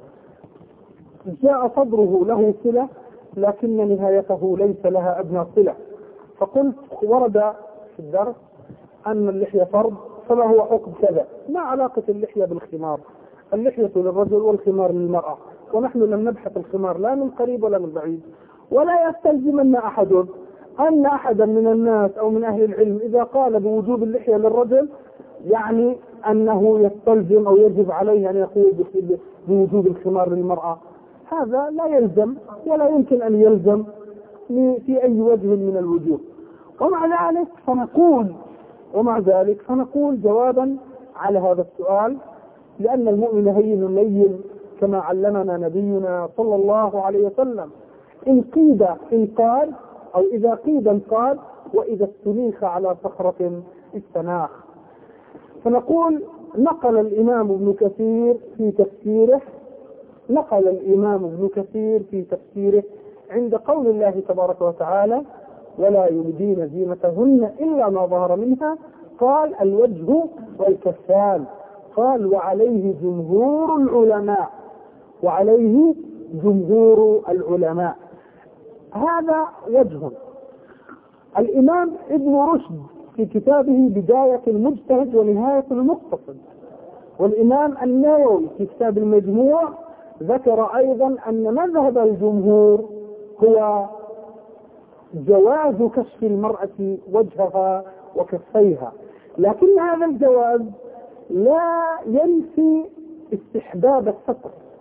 جاء صدره له صلة لكن نهايته ليس لها أدنى صلة. فقلت ورد في الدرس أن اللحية فرض، فما هو حكم كذا؟ ما علاقة اللحية بالخمار؟ اللحية للرجل والخمار للمرأة، ونحن لم نبحث الخمار لا من قريب ولا من بعيد. ولا يستلزم أن أحد أن أحدا من الناس أو من أهل العلم إذا قال بوجوب اللحية للرجل يعني أنه يستلزم أو يجب عليه أن يقول بوجوب الخمار للمرأة. هذا لا يلزم ولا يمكن أن يلزم في أي وجه من الوجوه. ومع ذلك فنقول ومع ذلك فنقول جوابا على هذا السؤال، لأن المؤمن هين لين كما علمنا نبينا صلى الله عليه وسلم. إن قيد انقاد أو إذا قيد انقاد، وإذا استنيخ على صخرة استناخ. فنقول نقل الإمام ابن كثير في تفسيره نقل الإمام ابن كثير في تفسيره عند قول الله تبارك وتعالى: ولا يبدين زينتهن إلا ما ظهر منها، قال الوجه والكفان، قال وعليه جمهور العلماء وعليه جمهور العلماء. هذا وجه. الإمام ابن رشد في كتابه بداية المجتهد ونهاية المقتصد، والإمام النووي في كتاب المجموع ذكر أيضا أن مذهب الجمهور هو جواز كشف المرأة وجهها وكفيها، لكن هذا الجواز لا ينفي استحباب الستر،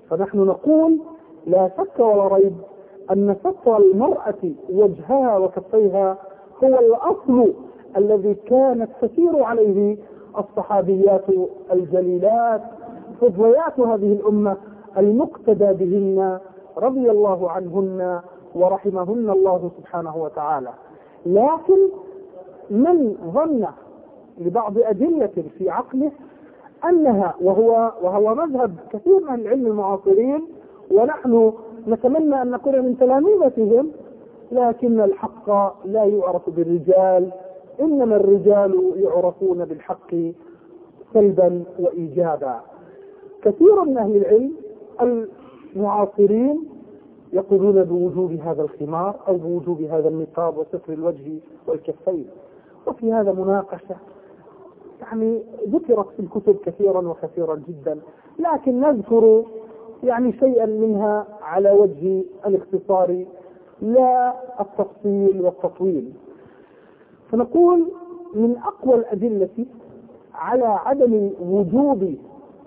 فنحن نقول لا شك ولا ريب أن ستر المرأة وجهها وكفيها هو الأصل الذي كانت تسير عليه الصحابيات الجليلات فضليات هذه الأمة المقتدى بهن رضي الله عنهن ورحمهن الله سبحانه وتعالى. لكن من ظن لبعض أدلة في عقله أنها وهو وهو مذهب كثير من العلم المعاصرين، ونحن نتمنى أن نكون من تلاميذتهم، لكن الحق لا يعرف بالرجال، إنما الرجال يعرفون بالحق سلبا وإيجابا. كثير من أهل العلم المعاصرين يقولون بوجوب هذا الخمار أو بوجوب هذا النقاب وستر الوجه والكفين، وفي هذا مناقشة يعني ذكرت في الكتب كثيرا وكثيرا جدا، لكن نذكر يعني شيئا منها على وجه الاختصار لا التفصيل والتطويل. فنقول من أقوى الأدلة على عدم وجوب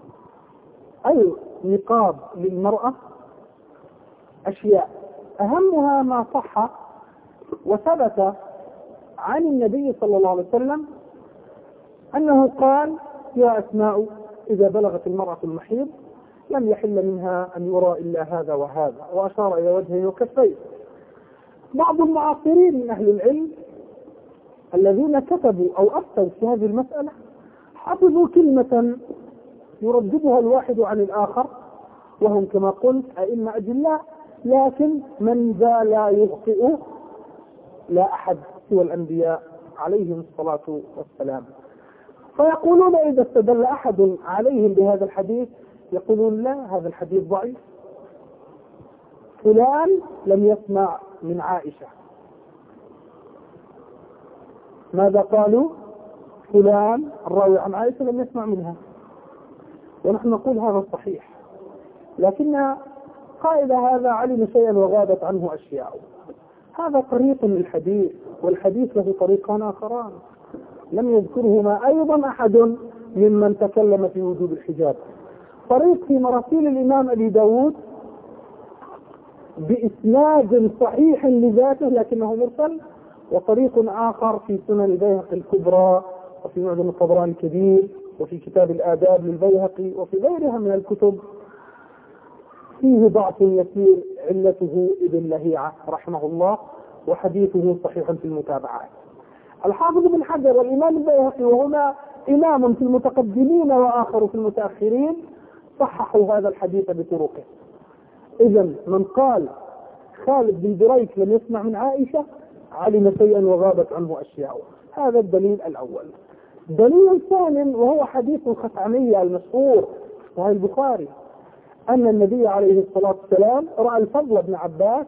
النقاب للمرأة أشياء، أهمها ما صح وثبت عن النبي صلى الله عليه وسلم أنه قال: يا أسماء إذا بلغت المرأة المحيض لم يحل منها أن يرى إلا هذا وهذا، وأشار إلى وجهه وكفيه. بعض المعاصرين من أهل العلم الذين كتبوا أو أفتوا في هذه المسألة حفظوا كلمة يرددها الواحد عن الآخر، وهم كما قلت أئمة أجلاء، لكن من ذا لا يخطئ لا أحد سوى الأنبياء عليهم الصلاة والسلام. فيقولون إذا استدل أحد عليهم بهذا الحديث يقولون: لا، هذا الحديث ضعيف، فلان لم يسمع من عائشة. ماذا قالوا؟ فلان الراوي عن عائشة لم يسمع منها، ونحن نقول هذا صحيح، لكن قائد هذا علم شيئا وغابت عنه أشياء. هذا طريق للحديث، والحديث له طريقان آخران لم يذكرهما أيضا أحد ممن تكلم في وجوب الحجاب. طريق في مراسيل الإمام أبي داود بإسناد صحيح لذاته لكنه مرسل، وطريق آخر في سنن البيهقي الكبرى وفي معجم الطبراني الكبير وفي كتاب الآداب للبيهقي وفي غيرها من الكتب فيه ضعف يسير علته ابن لهيعة رحمه الله، وحديثه صحيح في المتابعات. الحافظ بن حجر والإمام البيهقي وهما إمام في المتقدمين وآخر في المتأخرين صححوا هذا الحديث بطرقه. إذن من قال خالد بن دريك لم يسمع من عائشة علم شيئا وغابت عنه أشياء. هذا الدليل الأول. دليل ثاني وهو حديث الخثعمية المشهور في صحيح البخاري أن النبي عليه الصلاة والسلام رأى الفضل بن عباس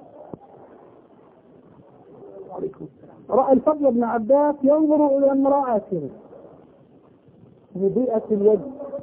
رأى الفضل بن عباس ينظر إلى امرأة مضيئة الوجه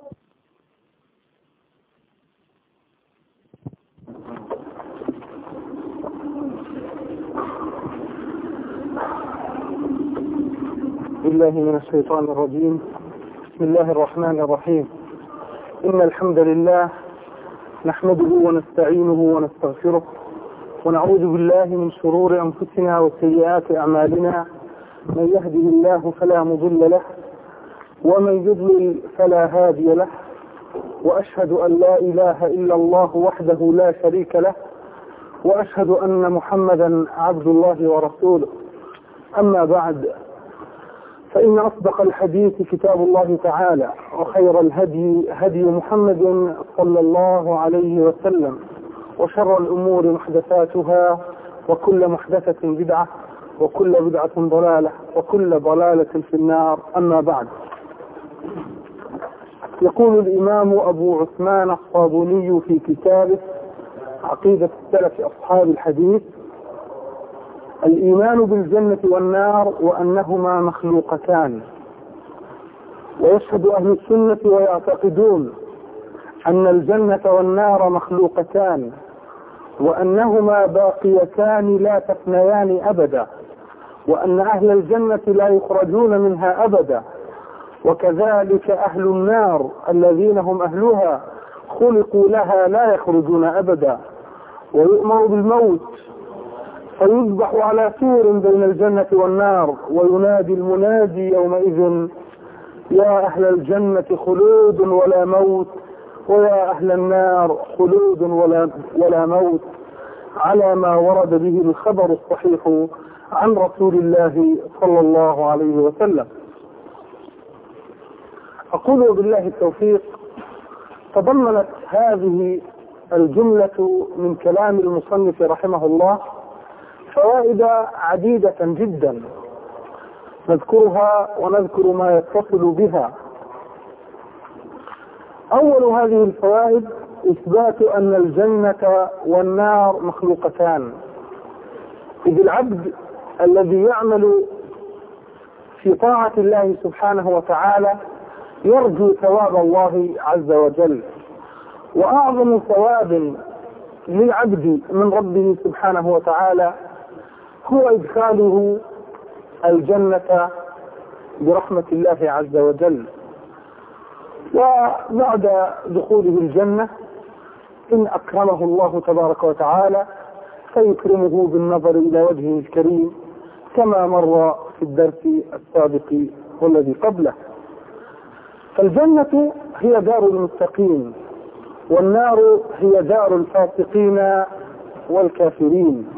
بالله من الشيطان الرجيم. بسم الله الرحمن الرحيم. إن الحمد لله نحمده ونستعينه ونستغفره ونعوذ بالله من شرور أنفسنا وسيئات أعمالنا، من يهده الله فلا مضل له ومن يضلل فلا هادي له، وأشهد أن لا إله إلا الله وحده لا شريك له، وأشهد أن محمدا عبد الله ورسوله. أما بعد، فإن أصدق الحديث كتاب الله تعالى، وخير الهدي هدي محمد صلى الله عليه وسلم، وشر الأمور محدثاتها، وكل محدثة بدعة، وكل بدعة ضلالة، وكل ضلالة في النار. أما بعد، يقول الإمام أبو عثمان الصابوني في كتابه عقيدة السلف أصحاب الحديث: الإيمان بالجنة والنار وأنهما مخلوقتان. ويشهد أهل السنة ويعتقدون أن الجنة والنار مخلوقتان، وأنهما باقيتان لا تفنيان أبدا، وأن أهل الجنة لا يخرجون منها أبدا، وكذلك أهل النار الذين هم أهلها خلقوا لها لا يخرجون أبدا، ويؤمر بالموت فيذبح على سور بين الجنة والنار، وينادي المنادي يومئذ يا أهل الجنة خلود ولا موت، ويا أهل النار خلود ولا, ولا موت، على ما ورد به الخبر الصحيح عن رسول الله صلى الله عليه وسلم. أقول بالله التوفيق. تضمنت هذه الجملة من كلام المصنف رحمه الله فوائد عديدة جدا نذكرها ونذكر ما يتصل بها. أول هذه الفوائد إثبات أن الجنة والنار مخلوقتان، إذ العبد الذي يعمل في طاعة الله سبحانه وتعالى يرجو ثواب الله عز وجل، وأعظم ثواب للعبد من ربه سبحانه وتعالى هو إدخاله الجنة برحمة الله عز وجل. وبعد دخوله الجنة إن أكرمه الله تبارك وتعالى فيكرمه بالنظر إلى وجهه الكريم كما مر في الدرس السابق والذي قبله. فالجنة هي دار المتقين، والنار هي دار الفاسقين والكافرين،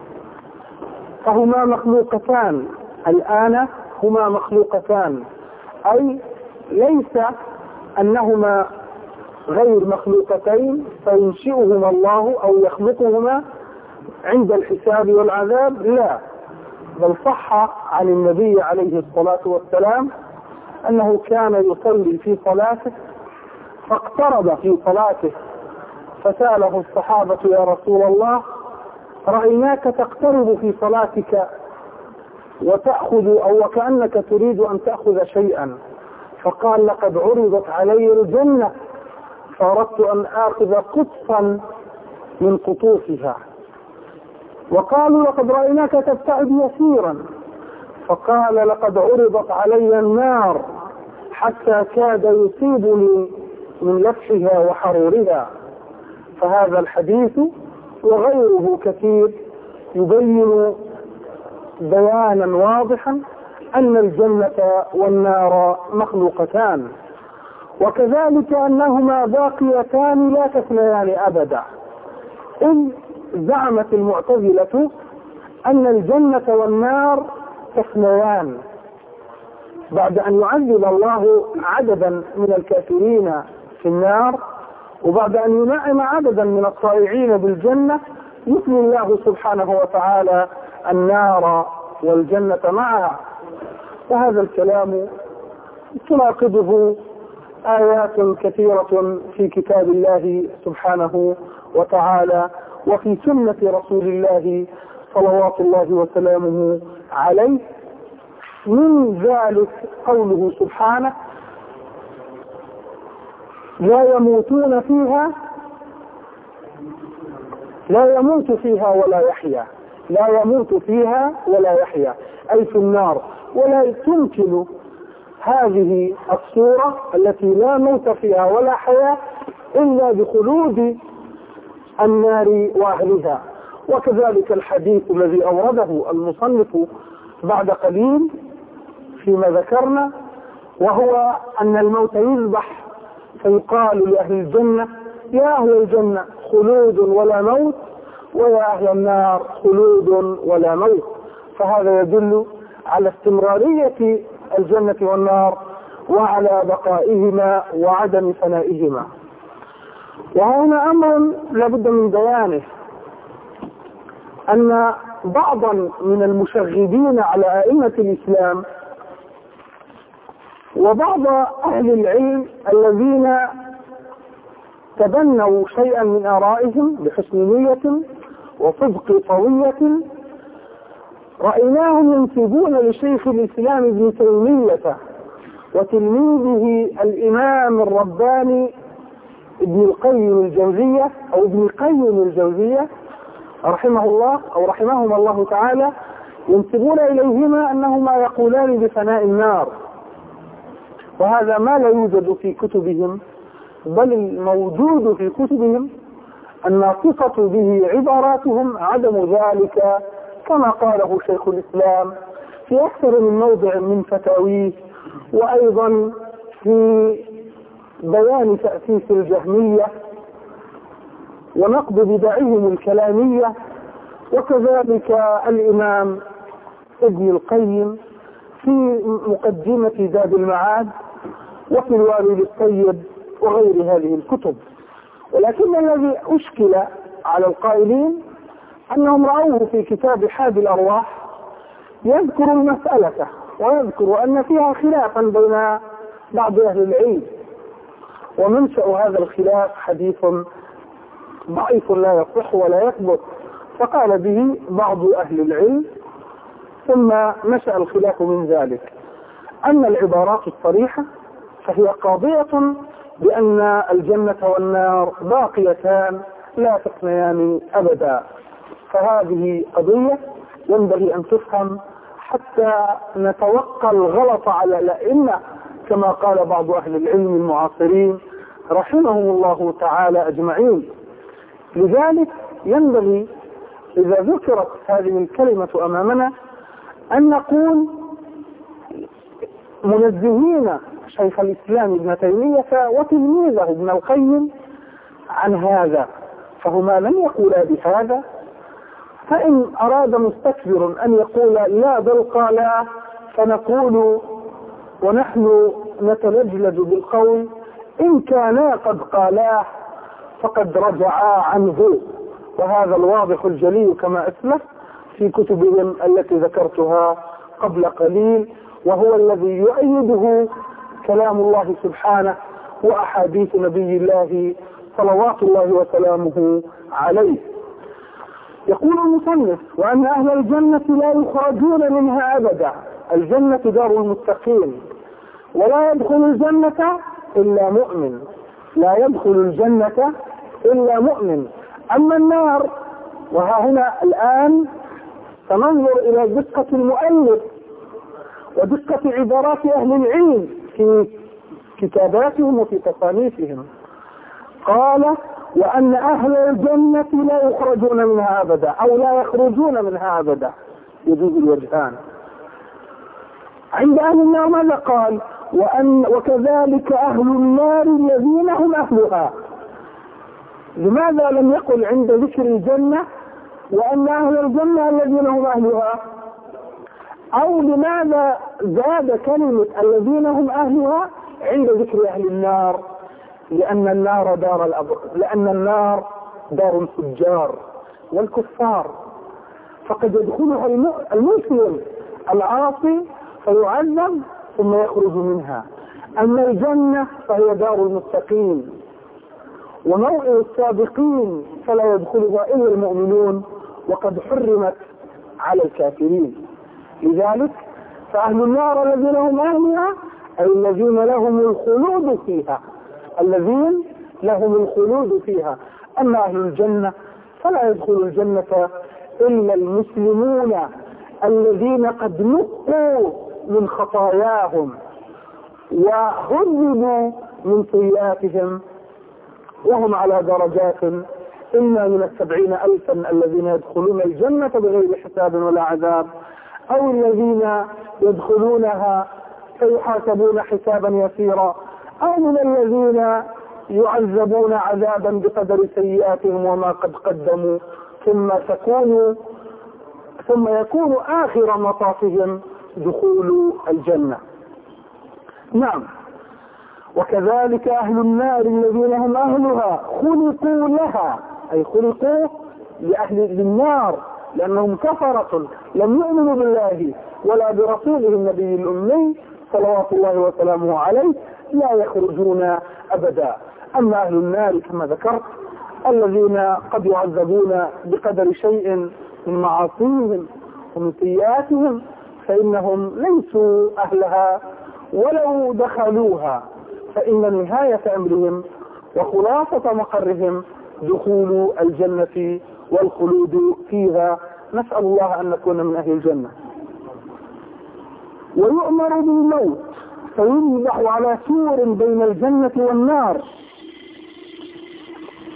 فهما مخلوقتان الآن، هما مخلوقتان، أي ليس أنهما غير مخلوقتين فينشئهما الله أو يخلقهما عند الحساب والعذاب، لا، بل صح عن النبي عليه الصلاة والسلام أنه كان يصلي في صلاته فاقترب في صلاته فسأله الصحابة يا رسول الله رأيناك تقترب في صلاتك وتأخذ أو وكأنك تريد أن تأخذ شيئا، فقال لقد عرضت علي الجنة فأردت أن آخذ قطفا من قطوفها. وقالوا لقد رأيناك تبتعد يسيرا، فقال لقد عرضت علي النار حتى كاد يصيبني من لفحها وحرورها. فهذا الحديث وغيره كثير يبين بيانا واضحا أن الجنة والنار مخلوقتان، وكذلك أنهما باقيتان لا تفنيان أبدا. إن زعمت المعتزلة أن الجنة والنار تفنيان بعد أن يعذب الله عددا من الكافرين في النار، وبعد أن ينعم عددا من الطائعين بالجنة يثني الله سبحانه وتعالى النار والجنة معها. وهذا الكلام تناقضه آيات كثيرة في كتاب الله سبحانه وتعالى وفي سنة رسول الله صلوات الله وسلامه عليه. من ذلك قوله سبحانه لا يموتون فيها لا يموت فيها ولا يحيا، لا يموت فيها ولا يحيا أي في النار. ولا تمكن هذه الصورة التي لا موت فيها ولا حياة إلا بخلود النار وأهلها. وكذلك الحديث الذي أورده المصنف بعد قليل فيما ذكرنا، وهو أن الموت يذبح فيقال لأهل الجنة يا أهل الجنة خلود ولا موت، ويا أهل النار خلود ولا موت. فهذا يدل على استمرارية الجنة والنار وعلى بقائهما وعدم فنائهما. وهنا أمر لابد من بيانه، أن بعضا من المشغبين على أئمة الإسلام وبعض أهل العلم الذين تبنوا شيئا من آرائهم بحسن نية وصدق طوية رأيناهم ينسبون لشيخ الإسلام ابن تيمية وتلميذه الإمام الرباني ابن القيم الجوزية أو ابن القيم الجوزية رحمه الله أو رحمهما الله تعالى، ينسبون إليهما أنهما يقولان بفناء النار، وهذا ما لا يوجد في كتبهم بل الموجود في كتبهم الناطقة به عباراتهم عدم ذلك، كما قاله شيخ الإسلام في أكثر من موضع من فتاويه، وأيضا في بيان تأسيس الجهمية ونقد بدعهم الكلامية، وكذلك الإمام ابن القيم في مقدمة زاد المعاد، وفي الوابل الطيب، وغير هذه الكتب. ولكن الذي أشكل على القائلين أنهم رأوه في كتاب حاد الأرواح يذكر المسألة ويذكر أن فيها خلافا بين بعض أهل العلم، ومنشأ هذا الخلاف حديث ضعيف لا يصح ولا يثبت، فقال به بعض أهل العلم، ثم نشأ الخلاف من ذلك. أما العبارات الصريحة فهي قاضية بأن الجنة والنار باقيتان لا تفنيان أبدا، فهذه قضية ينبغي أن تفهم حتى نتوقع الغلط على الأئمة، كما قال بعض أهل العلم المعاصرين رحمهم الله تعالى أجمعين. لذلك ينبغي إذا ذكرت هذه الكلمة أمامنا أن نقول منزهين شيخ الإسلام ابن تيمية وتلميذه ابن القيم عن هذا، فهما لم يقولا بهذا. فإن أراد مستكبر أن يقول لا بل قالا، فنقول ونحن نتلجلج بالقول إن كانا قد قالاه فقد رجعا عنه، وهذا الواضح الجلي كما أسلف في كتبهم التي ذكرتها قبل قليل، وهو الذي يؤيده كلام الله سبحانه وأحاديث نبي الله صلوات الله وسلامه عليه. يقول المصنف: وأن أهل الجنة لا يخرجون منها أبدا. الجنة دار المتقين، ولا يدخل الجنة إلا مؤمن، لا يدخل الجنة إلا مؤمن. أما النار، وها هنا الآن سننظر إلى دقة المؤلف ودقة عبارات أهل العلم في كتاباتهم وفي تصانيفهم. قال: وأن أهل الجنة لا يخرجون منها أبدا، أو لا يخرجون منها أبدا، يجوز الوجهان. عند أهل النار ماذا قال؟ وأن وكذلك أهل النار الذين هم أهلها. لماذا لم يقل عند ذكر الجنة وأن أهل الجنة الذين هم أهلها؟ أو لماذا زاد كلمة الذين هم أهلها عند ذكر أهل النار؟ لأن النار دار الأبر لأن النار دار الفجار والكفار، فقد يدخلها المسلم العاصي فيعذب ثم يخرج منها. أما الجنة فهي دار المتقين وموئل السابقين، فلا يدخلها إلا المؤمنون، وقد حرمت على الكافرين. لذلك فأهل النار الذين هم أهلها أي الذين لهم الخلود فيها، الذين لهم الخلود فيها. أما أهل الجنة فلا يدخل الجنة إلا المسلمون الذين قد نقوا من خطاياهم وهذبوا من سيئاتهم، وهم على درجات، إما من السبعين ألفا الذين يدخلون الجنة بغير حساب ولا عذاب، أو الذين يدخلونها فيحاسبون حسابا يسيرا، أو من الذين يعذبون عذابا بقدر سيئاتهم وما قد قدموا، ثم تكون ثم يكون آخر مطافهم دخول الجنة. نعم. وكذلك أهل النار الذين هم أهلها خلقوا لها، أي خلقوا لأهل للنار، لأنهم كفرة لم يؤمنوا بالله ولا برسوله النبي الأمي صلوات الله وسلامه عليه، لا يخرجون أبدا. أما أهل النار كما ذكرت الذين قد يعذبون بقدر شيء من معاصيهم ومن سيئاتهم فإنهم ليسوا أهلها ولو دخلوها، فإن نهاية أمرهم وخلاصة مقرهم دخول الجنة والخلود فيها. نسأل الله أن نكون من أهل الجنة. ويؤمر بالموت فيذبح على سور بين الجنة والنار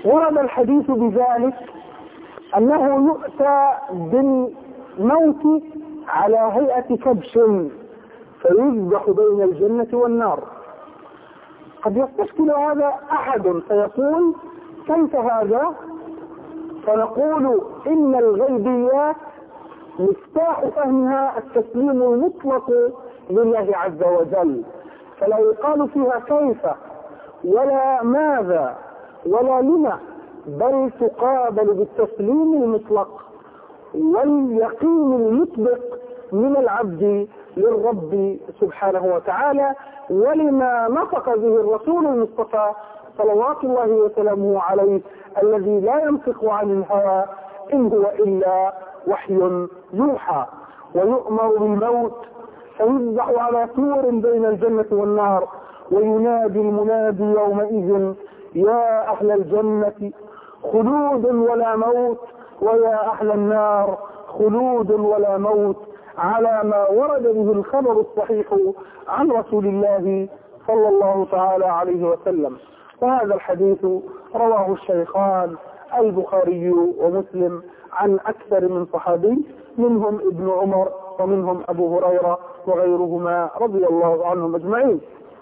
ورد الحديث بذلك أنه يؤتى بالموت على هيئة كبش فيذبح بين الجنة والنار. قد يستشكل هذا أحد فيقول كيف هذا؟ فنقول إن الغيبيات مفتاح فهمها التسليم المطلق لله عز وجل، فلا يقال فيها كيف ولا ماذا ولا لما، بل تقابل بالتسليم المطلق واليقين المطبق من العبد للرب سبحانه وتعالى، ولما نطق به الرسول المصطفى صلوات الله وسلامه عليه الذي لا ينطق عن الهوى إن هو إلا وحي يوحى. ويؤمر بالموت فيذبح على سور بين الجنة والنار، وينادي المنادي يومئذ يا أهل الجنة خلود ولا موت، ويا أهل النار خلود ولا موت، على ما ورد به الخبر الصحيح عن رسول الله صلى الله تعالى عليه وسلم. وهذا الحديث رواه الشيخان البخاري ومسلم عن أكثر من صحابي، منهم ابن عمر ومنهم أبو هريرة وغيرهما رضي الله عنهم أجمعين.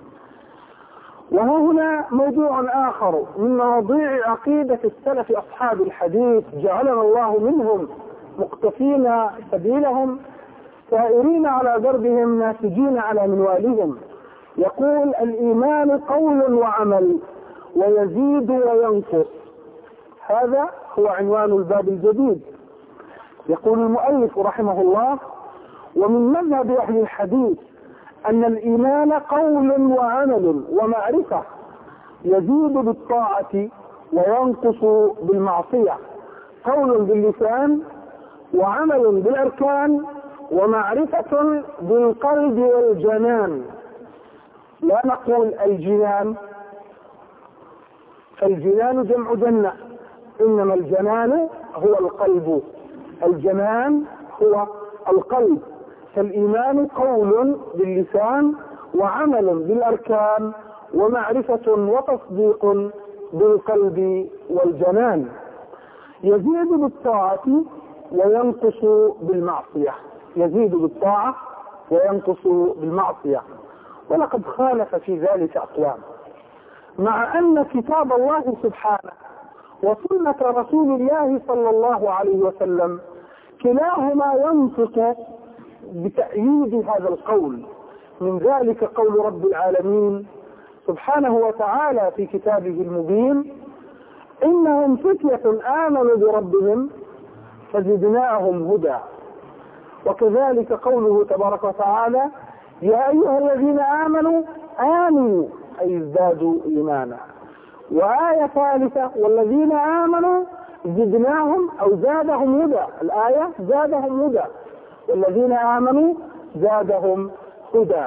وهنا موضوع آخر من مواضيع عقيدة السلف أصحاب الحديث جعلنا الله منهم، مقتفين سبيلهم سائرين على دربهم ناسجين على منوالهم. يقول الإيمان قول وعمل ويزيد وينقص، هذا هو عنوان الباب الجديد. يقول المؤلف رحمه الله: ومن مذهب أهل الحديث أن الإيمان قول وعمل ومعرفة، يزيد بالطاعة وينقص بالمعصية، قول باللسان وعمل بالأركان ومعرفة بالقلب والجنان. لا نقول الجنان، فالجنان جمع جنة، إنما الجنان هو القلب، الجنان هو القلب. فالإيمان قول باللسان وعمل بالأركان ومعرفة وتصديق بالقلب والجنان، يزيد بالطاعة وينقص بالمعصية، يزيد بالطاعة وينقص بالمعصية. ولقد خالف في ذلك أقوام، مع أن كتاب الله سبحانه وسنة رسول الله صلى الله عليه وسلم كلاهما ينطق بتأييد هذا القول. من ذلك قول رب العالمين سبحانه وتعالى في كتابه المبين: إنهم فتية آمنوا بربهم فزدناهم هدى. وكذلك قوله تبارك وتعالى: يا أيها الذين آمنوا آمنوا أي ازدادوا إيمانا. وآية ثالثة: والذين آمنوا زدناهم أو زادهم هدى، الآية زادهم هدى، والذين آمنوا زادهم هدى،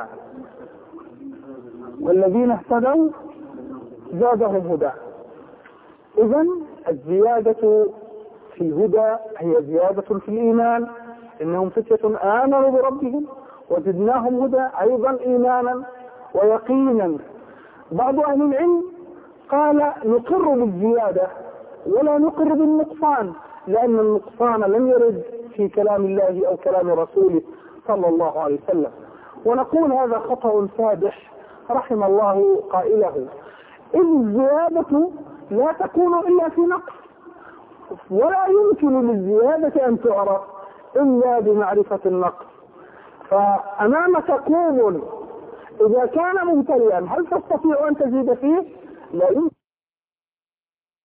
والذين اهتدوا زادهم هدى. إذن الزيادة في الهدى هي زيادة في الإيمان، إنهم فتية آمنوا بربهم وزدناهم هدى، أيضا إيمانا ويقينا. بعض أهل العلم قال نقر بالزيادة ولا نقر بالنقصان، لأن النقصان لم يرد في كلام الله أو كلام رسوله صلى الله عليه وسلم. ونقول هذا خطأ فادح رحم الله قائله، إذ الزيادة لا تكون إلا في نقص، ولا يمكن للزيادة أن تعرف إلا بمعرفة النقص. فأمامك كوب إذا كان ممتلئا هل تستطيع أن تزيد فيه؟ لا يمكن.